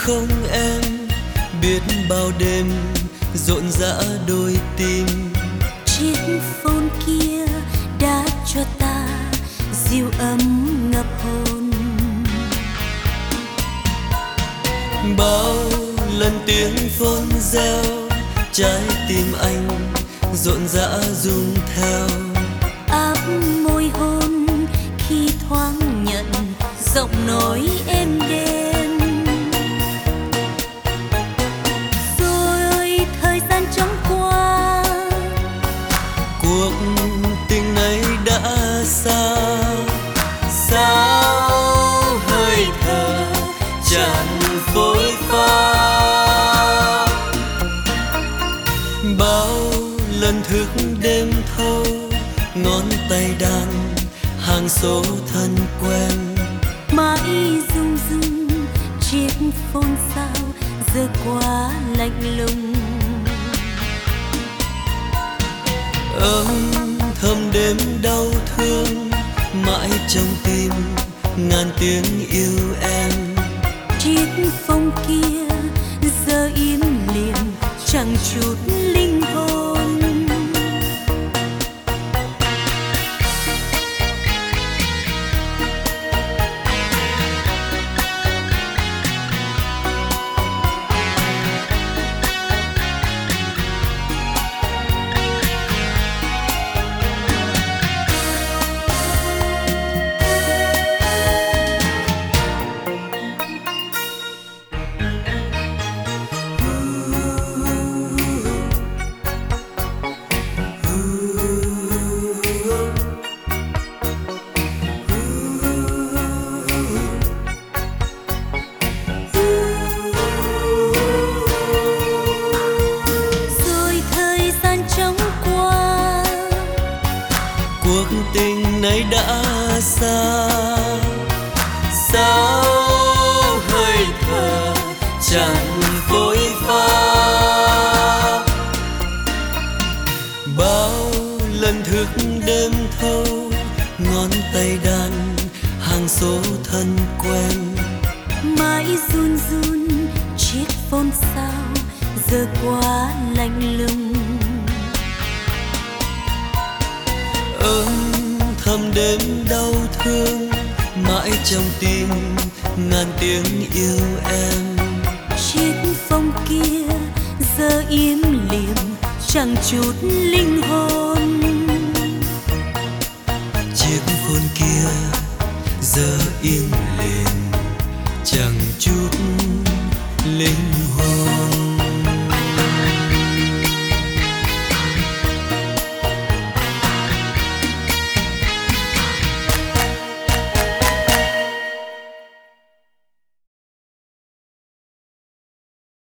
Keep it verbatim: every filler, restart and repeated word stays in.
không em, biết bao đêm rộn rã đôi tim. Chiếc phone kia đã cho ta dịu ấm ngập hồn. Bao lần tiếng phone reo, trái tim anh rộn rã rung theo. Áp môi hôn khi thoáng nhận giọng nói êm đêm. Rồi thời gian chóng qua, cuộc tình này đã xa. Sao hơi thở tràn phôi pha. Bao lần thức đêm thâu, ngón tay đàn hàng số thân quen. mãi rung rung chiếc phone sao giờ quá lạnh lùng. Âm thầm đêm đau thương, mãi trong tim ngàn tiếng yêu em. Chiếc phone kia giờ im lìm chẳng chút linh hồn. Cuộc tình này đã xa. Sao hơi thở chẳng phôi pha. Bao lần thức đêm thâu, ngón tay đàn hàng số thân quen. Mãi run run chiếc phone sao giờ quá lạnh lùng. Âm thầm đêm đau thương, mãi trong tim ngàn tiếng yêu em. Chiếc phone kia giờ im lìm chẳng chút linh hồn. Chiếc phone kia giờ im lìm chẳng chút linh hồn.